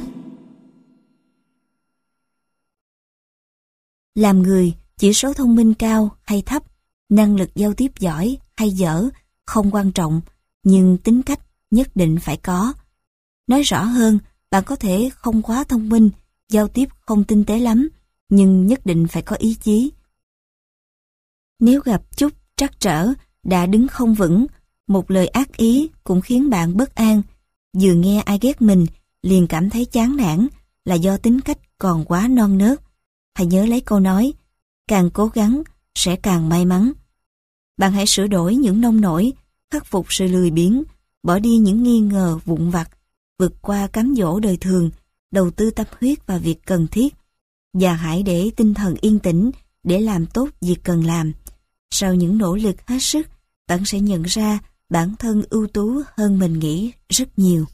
Làm người, chỉ số thông minh cao hay thấp, năng lực giao tiếp giỏi hay dở không quan trọng, nhưng tính cách nhất định phải có. Nói rõ hơn, bạn có thể không quá thông minh, giao tiếp không tinh tế lắm, nhưng nhất định phải có ý chí. Nếu gặp chút trắc trở, đã đứng không vững, một lời ác ý cũng khiến bạn bất an. Vừa nghe ai ghét mình, liền cảm thấy chán nản, là do tính cách còn quá non nớt. Hãy nhớ lấy câu nói, càng cố gắng sẽ càng may mắn. Bạn hãy sửa đổi những nông nổi, khắc phục sự lười biếng, bỏ đi những nghi ngờ vụn vặt, vượt qua cám dỗ đời thường, đầu tư tâm huyết vào việc cần thiết, và hãy để tinh thần yên tĩnh để làm tốt việc cần làm. Sau những nỗ lực hết sức, bạn sẽ nhận ra bản thân ưu tú hơn mình nghĩ rất nhiều.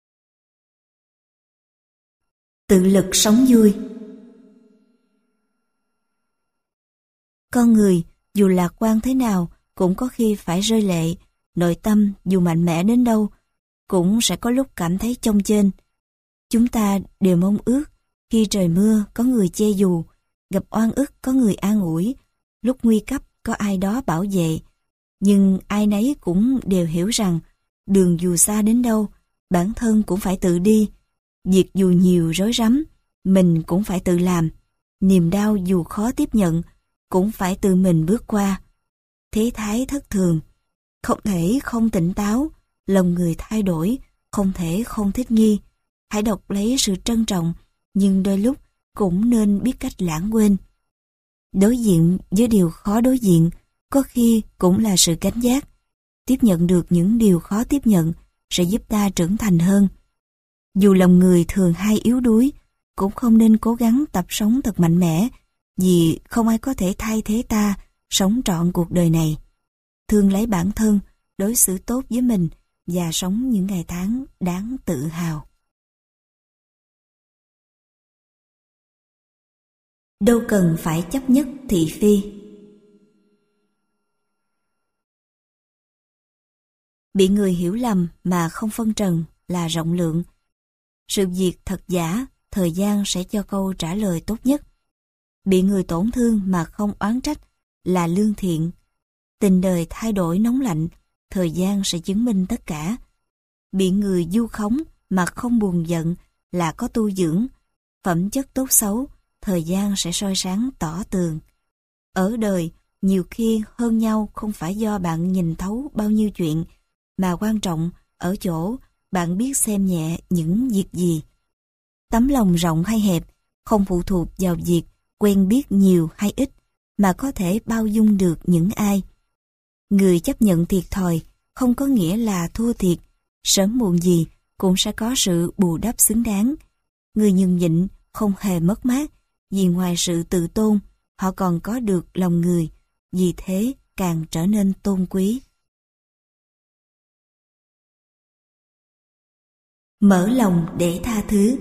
Tự lực sống vui. Con người, dù lạc quan thế nào, cũng có khi phải rơi lệ. Nội tâm, dù mạnh mẽ đến đâu, cũng sẽ có lúc cảm thấy chông chênh. Chúng ta đều mong ước, khi trời mưa có người che dù, gặp oan ức có người an ủi, lúc nguy cấp có ai đó bảo vệ. Nhưng ai nấy cũng đều hiểu rằng, đường dù xa đến đâu, bản thân cũng phải tự đi. Việc dù nhiều rối rắm, mình cũng phải tự làm. Niềm đau dù khó tiếp nhận, cũng phải tự mình bước qua. Thế thái thất thường, không thể không tỉnh táo, lòng người thay đổi, không thể không thích nghi. Hãy đọc lấy sự trân trọng, nhưng đôi lúc cũng nên biết cách lãng quên. Đối diện với điều khó đối diện, có khi cũng là sự cảnh giác. Tiếp nhận được những điều khó tiếp nhận sẽ giúp ta trưởng thành hơn. Dù lòng người thường hay yếu đuối, cũng không nên cố gắng tập sống thật mạnh mẽ, vì không ai có thể thay thế ta sống trọn cuộc đời này. Thương lấy bản thân, đối xử tốt với mình và sống những ngày tháng đáng tự hào. Đâu cần phải chấp nhất thị phi. Bị người hiểu lầm mà không phân trần là rộng lượng. Sự việc thật giả, thời gian sẽ cho câu trả lời tốt nhất. Bị người tổn thương mà không oán trách là lương thiện. Tình đời thay đổi nóng lạnh, thời gian sẽ chứng minh tất cả. Bị người vu khống mà không buồn giận là có tu dưỡng. phẩm chất tốt xấu, thời gian sẽ soi sáng tỏ tường. Ở đời, nhiều khi hơn nhau không phải do bạn nhìn thấu bao nhiêu chuyện, mà quan trọng ở chỗ bạn biết xem nhẹ những việc gì. Tấm lòng rộng hay hẹp không phụ thuộc vào việc quen biết nhiều hay ít, mà có thể bao dung được những ai. Người chấp nhận thiệt thòi không có nghĩa là thua thiệt, sớm muộn gì cũng sẽ có sự bù đắp xứng đáng. Người nhường nhịn không hề mất mát, vì ngoài sự tự tôn, họ còn có được lòng người, vì thế càng trở nên tôn quý. Mở lòng để tha thứ.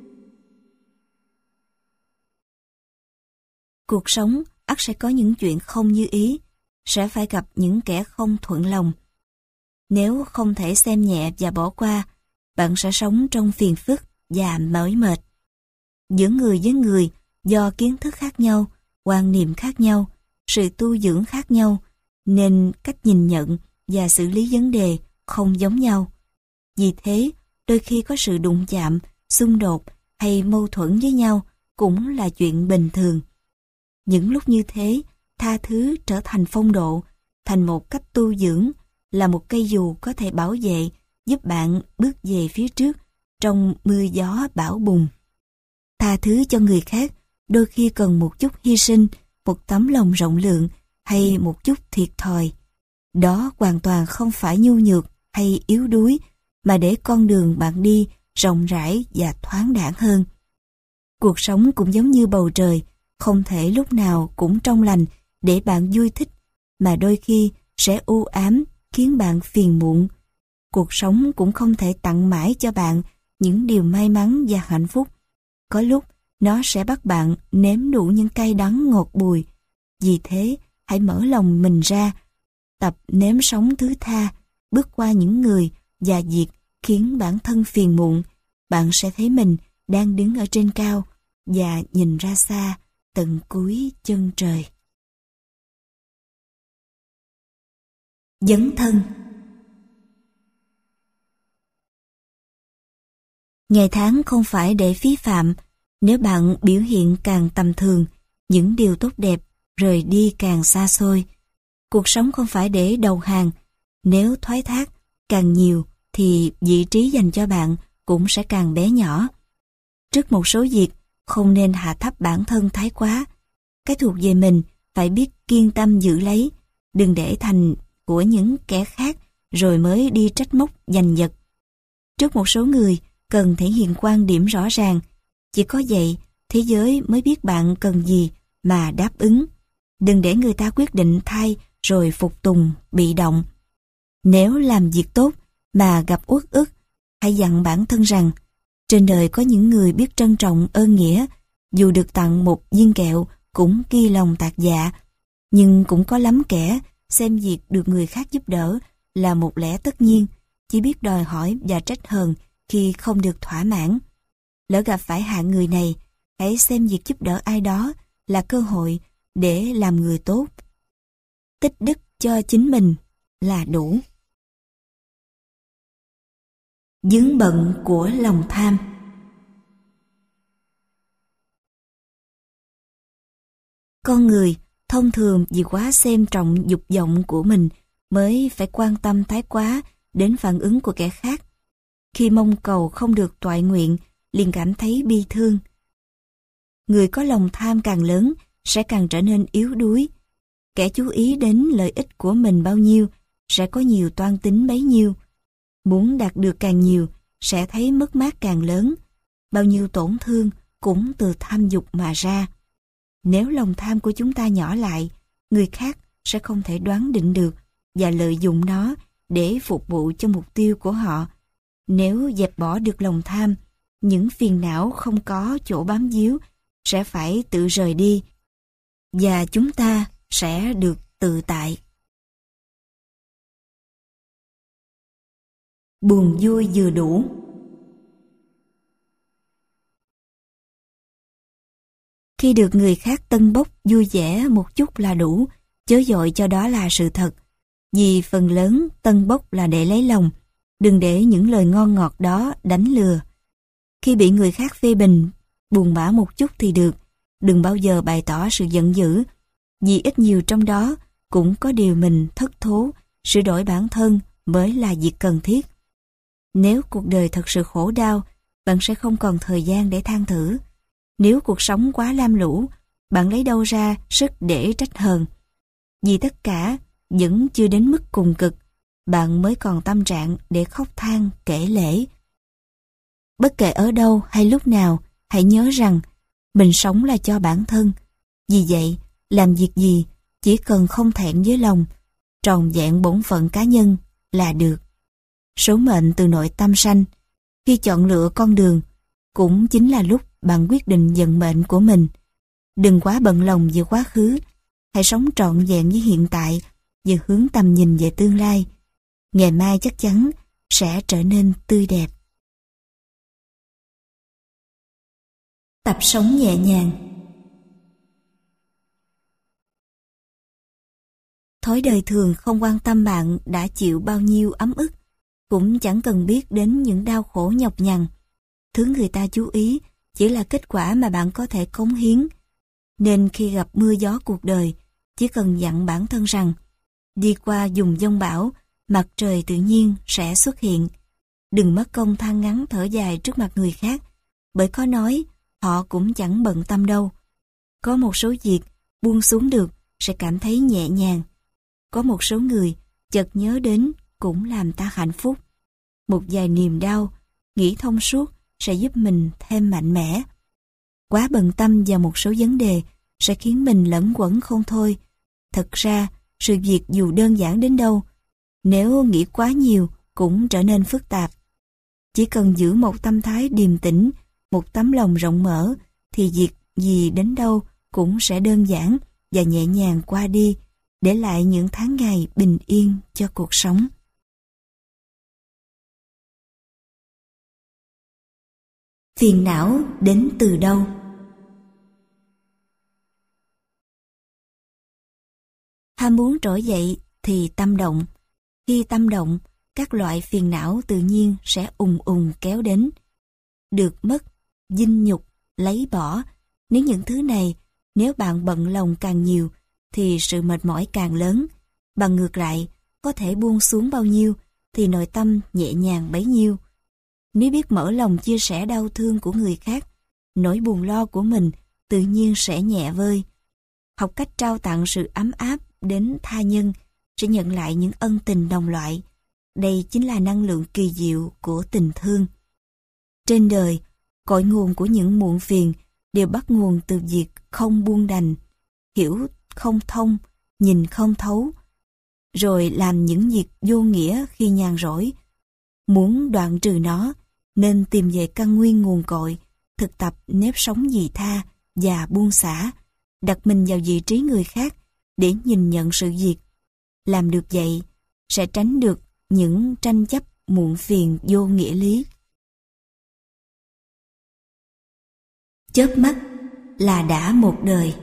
Cuộc sống ắt sẽ có những chuyện không như ý, sẽ phải gặp những kẻ không thuận lòng. Nếu không thể xem nhẹ và bỏ qua, bạn sẽ sống trong phiền phức và mỏi mệt. Giữa người với người, do kiến thức khác nhau, quan niệm khác nhau, sự tu dưỡng khác nhau, nên cách nhìn nhận và xử lý vấn đề không giống nhau. Vì thế, đôi khi có sự đụng chạm, xung đột hay mâu thuẫn với nhau cũng là chuyện bình thường. Những lúc như thế, tha thứ trở thành phong độ, thành một cách tu dưỡng, là một cây dù có thể bảo vệ, giúp bạn bước về phía trước trong mưa gió bão bùng. Tha thứ cho người khác đôi khi cần một chút hy sinh, một tấm lòng rộng lượng hay một chút thiệt thòi. Đó hoàn toàn không phải nhu nhược hay yếu đuối, mà để con đường bạn đi rộng rãi và thoáng đãng hơn. Cuộc sống cũng giống như bầu trời, không thể lúc nào cũng trong lành để bạn vui thích, mà đôi khi sẽ u ám khiến bạn phiền muộn. Cuộc sống cũng không thể tặng mãi cho bạn những điều may mắn và hạnh phúc. Có lúc nó sẽ bắt bạn nếm đủ những cay đắng ngọt bùi. Vì thế, hãy mở lòng mình ra, tập nếm sống thứ tha, bước qua những người và việc khiến bản thân phiền muộn. Bạn sẽ thấy mình đang đứng ở trên cao và nhìn ra xa tận cuối chân trời. Dấn thân. Ngày tháng không phải để phí phạm. Nếu bạn biểu hiện càng tầm thường, những điều tốt đẹp rời đi càng xa xôi. Cuộc sống không phải để đầu hàng. Nếu thoái thác càng nhiều thì vị trí dành cho bạn cũng sẽ càng bé nhỏ. Trước một số việc, không nên hạ thấp bản thân thái quá. Cái thuộc về mình phải biết kiên tâm giữ lấy, đừng để thành của những kẻ khác rồi mới đi trách móc giành giật. Trước một số người, cần thể hiện quan điểm rõ ràng. Chỉ có vậy, thế giới mới biết bạn cần gì mà đáp ứng. Đừng để người ta quyết định thay rồi phục tùng, bị động. Nếu làm việc tốt mà gặp uất ức, hãy dặn bản thân rằng trên đời có những người biết trân trọng ơn nghĩa, dù được tặng một viên kẹo cũng ghi lòng tạc dạ. Nhưng cũng có lắm kẻ xem việc được người khác giúp đỡ là một lẽ tất nhiên, chỉ biết đòi hỏi và trách hờn khi không được thỏa mãn. Lỡ gặp phải hạng người này, hãy xem việc giúp đỡ ai đó là cơ hội để làm người tốt. Tích đức cho chính mình là đủ. Vướng bận của lòng tham. Con người thông thường vì quá xem trọng dục vọng của mình mới phải quan tâm thái quá đến phản ứng của kẻ khác. Khi mong cầu không được toại nguyện, liền cảm thấy bi thương. Người có lòng tham càng lớn sẽ càng trở nên yếu đuối. Kẻ chú ý đến lợi ích của mình bao nhiêu sẽ có nhiều toan tính bấy nhiêu. Muốn đạt được càng nhiều sẽ thấy mất mát càng lớn. Bao nhiêu tổn thương cũng từ tham dục mà ra. Nếu lòng tham của chúng ta nhỏ lại, người khác sẽ không thể đoán định được và lợi dụng nó để phục vụ cho mục tiêu của họ. Nếu dẹp bỏ được lòng tham, những phiền não không có chỗ bám víu sẽ phải tự rời đi và chúng ta sẽ được tự tại. Buồn vui vừa đủ. Khi được người khác tân bốc vui vẻ một chút là đủ, chớ vội cho đó là sự thật. Vì phần lớn tân bốc là để lấy lòng, đừng để những lời ngon ngọt đó đánh lừa. Khi bị người khác phê bình, buồn bã một chút thì được, đừng bao giờ bày tỏ sự giận dữ, vì ít nhiều trong đó cũng có điều mình thất thố, sửa đổi bản thân mới là việc cần thiết. Nếu cuộc đời thật sự khổ đau, bạn sẽ không còn thời gian để than thở. Nếu cuộc sống quá lam lũ, bạn lấy đâu ra sức để trách hờn. Vì tất cả vẫn chưa đến mức cùng cực, bạn mới còn tâm trạng để khóc than kể lể. Bất kể ở đâu hay lúc nào, hãy nhớ rằng mình sống là cho bản thân. Vì vậy, làm việc gì chỉ cần không thẹn với lòng, tròn vẹn bổn phận cá nhân là được. Số mệnh từ nội tâm sanh. Khi chọn lựa con đường, cũng chính là lúc bạn quyết định vận mệnh của mình. Đừng quá bận lòng về quá khứ, hãy sống trọn vẹn với hiện tại và hướng tầm nhìn về tương lai. Ngày mai chắc chắn sẽ trở nên tươi đẹp. Tập sống nhẹ nhàng. Thói đời thường không quan tâm bạn đã chịu bao nhiêu ấm ức, cũng chẳng cần biết đến những đau khổ nhọc nhằn. Thứ người ta chú ý chỉ là kết quả mà bạn có thể cống hiến. Nên khi gặp mưa gió cuộc đời, chỉ cần dặn bản thân rằng đi qua vùng giông bão, mặt trời tự nhiên sẽ xuất hiện. Đừng mất công than ngắn thở dài trước mặt người khác, bởi có nói họ cũng chẳng bận tâm đâu. Có một số việc buông xuống được sẽ cảm thấy nhẹ nhàng. Có một số người chợt nhớ đến cũng làm ta hạnh phúc. Một vài niềm đau, nghĩ thông suốt sẽ giúp mình thêm mạnh mẽ. Quá bận tâm vào một số vấn đề sẽ khiến mình lẫn quẩn không thôi. Thật ra, sự việc dù đơn giản đến đâu, nếu nghĩ quá nhiều cũng trở nên phức tạp. Chỉ cần giữ một tâm thái điềm tĩnh, một tấm lòng rộng mở, thì việc gì đến đâu cũng sẽ đơn giản và nhẹ nhàng qua đi, để lại những tháng ngày bình yên cho cuộc sống. Phiền não đến từ đâu? Ham muốn trỗi dậy thì tâm động. Khi tâm động, các loại phiền não tự nhiên sẽ ùn ùn kéo đến. Được mất, dinh nhục, lấy bỏ. Nếu những thứ này, nếu bạn bận lòng càng nhiều, thì sự mệt mỏi càng lớn. Bằng ngược lại, có thể buông xuống bao nhiêu, thì nội tâm nhẹ nhàng bấy nhiêu. Nếu biết mở lòng chia sẻ đau thương của người khác, nỗi buồn lo của mình tự nhiên sẽ nhẹ vơi. Học cách trao tặng sự ấm áp đến tha nhân sẽ nhận lại những ân tình đồng loại. Đây chính là năng lượng kỳ diệu của tình thương. Trên đời, cội nguồn của những muộn phiền đều bắt nguồn từ việc không buông đành, hiểu không thông, nhìn không thấu, rồi làm những việc vô nghĩa khi nhàn rỗi. Muốn đoạn trừ nó, nên tìm về căn nguyên nguồn cội, thực tập nếp sống vị tha và buông xả, đặt mình vào vị trí người khác để nhìn nhận sự việc. Làm được vậy, sẽ tránh được những tranh chấp muộn phiền vô nghĩa lý. Chớp mắt là đã một đời.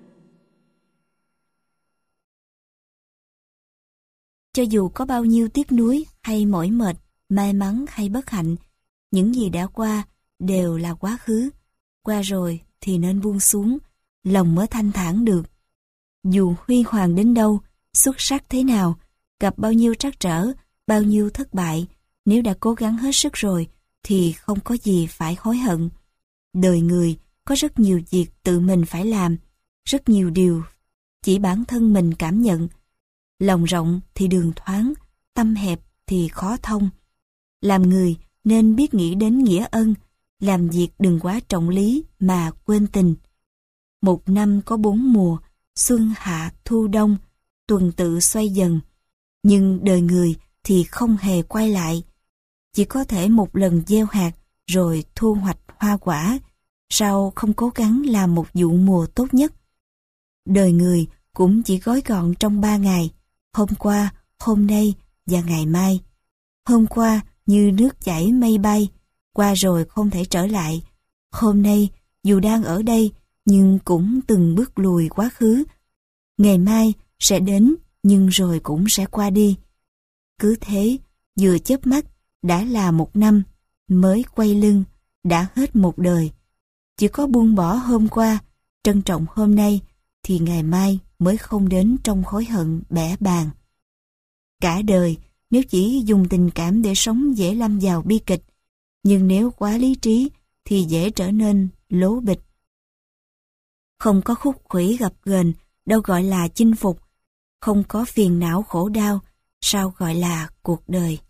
Cho dù có bao nhiêu tiếc nuối hay mỏi mệt, may mắn hay bất hạnh, những gì đã qua đều là quá khứ. Qua rồi thì nên buông xuống, lòng mới thanh thản được. Dù huy hoàng đến đâu, xuất sắc thế nào, gặp bao nhiêu trắc trở, bao nhiêu thất bại, nếu đã cố gắng hết sức rồi thì không có gì phải hối hận. Đời người có rất nhiều việc tự mình phải làm, rất nhiều điều chỉ bản thân mình cảm nhận. Lòng rộng thì đường thoáng, tâm hẹp thì khó thông. Làm người nên biết nghĩ đến nghĩa ân, làm việc đừng quá trọng lý mà quên tình. Một năm có 4 mùa, xuân hạ thu đông, tuần tự xoay dần. Nhưng đời người thì không hề quay lại. Chỉ có thể một lần gieo hạt rồi thu hoạch hoa quả, sao không cố gắng làm một vụ mùa tốt nhất. Đời người cũng chỉ gói gọn trong 3 ngày, hôm qua, hôm nay và ngày mai. Hôm qua như nước chảy mây bay, qua rồi không thể trở lại. Hôm nay dù đang ở đây nhưng cũng từng bước lùi quá khứ. Ngày mai sẽ đến nhưng rồi cũng sẽ qua đi. Cứ thế, vừa chớp mắt đã là một năm, mới quay lưng đã hết một đời. Chỉ có buông bỏ hôm qua, trân trọng hôm nay, thì ngày mai mới không đến trong hối hận bẽ bàng. Cả đời, nếu chỉ dùng tình cảm để sống dễ lâm vào bi kịch, nhưng nếu quá lý trí thì dễ trở nên lố bịch. Không có khúc khuỷu gập ghềnh, đâu gọi là chinh phục. Không có phiền não khổ đau, sao gọi là cuộc đời.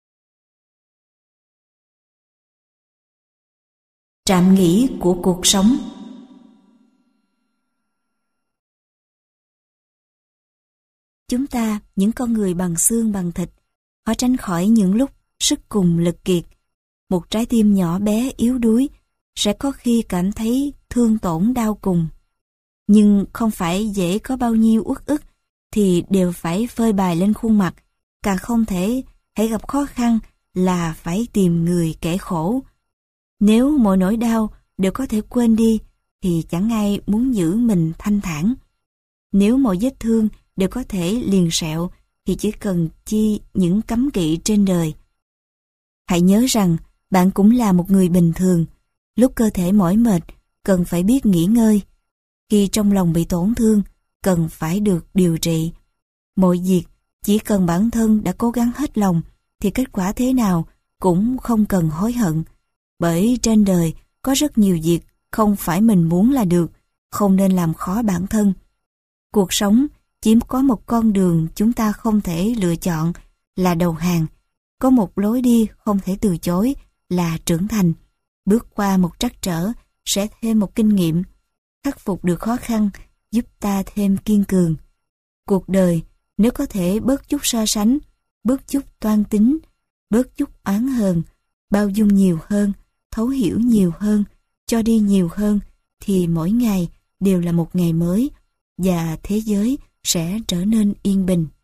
Trạm nghỉ của cuộc sống. Chúng ta, những con người bằng xương bằng thịt, khó tránh khỏi những lúc sức cùng lực kiệt. Một trái tim nhỏ bé yếu đuối sẽ có khi cảm thấy thương tổn đau cùng. Nhưng không phải dễ có bao nhiêu uất ức thì đều phải phơi bày lên khuôn mặt, càng không thể hãy gặp khó khăn là phải tìm người kẻ khổ. Nếu mọi nỗi đau đều có thể quên đi thì chẳng ai muốn giữ mình thanh thản. Nếu mọi vết thương đều có thể liền sẹo thì chỉ cần chi những cấm kỵ trên đời. Hãy nhớ rằng bạn cũng là một người bình thường. Lúc cơ thể mỏi mệt cần phải biết nghỉ ngơi. Khi trong lòng bị tổn thương cần phải được điều trị. Mọi việc chỉ cần bản thân đã cố gắng hết lòng thì kết quả thế nào cũng không cần hối hận. Bởi trên đời có rất nhiều việc không phải mình muốn là được, không nên làm khó bản thân. Cuộc sống chỉ có một con đường chúng ta không thể lựa chọn là đầu hàng. Có một lối đi không thể từ chối là trưởng thành. Bước qua một trắc trở sẽ thêm một kinh nghiệm. Khắc phục được khó khăn giúp ta thêm kiên cường. Cuộc đời nếu có thể bớt chút so sánh, bớt chút toan tính, bớt chút oán hờn, bao dung nhiều hơn, thấu hiểu nhiều hơn, cho đi nhiều hơn, thì mỗi ngày đều là một ngày mới và thế giới sẽ trở nên yên bình.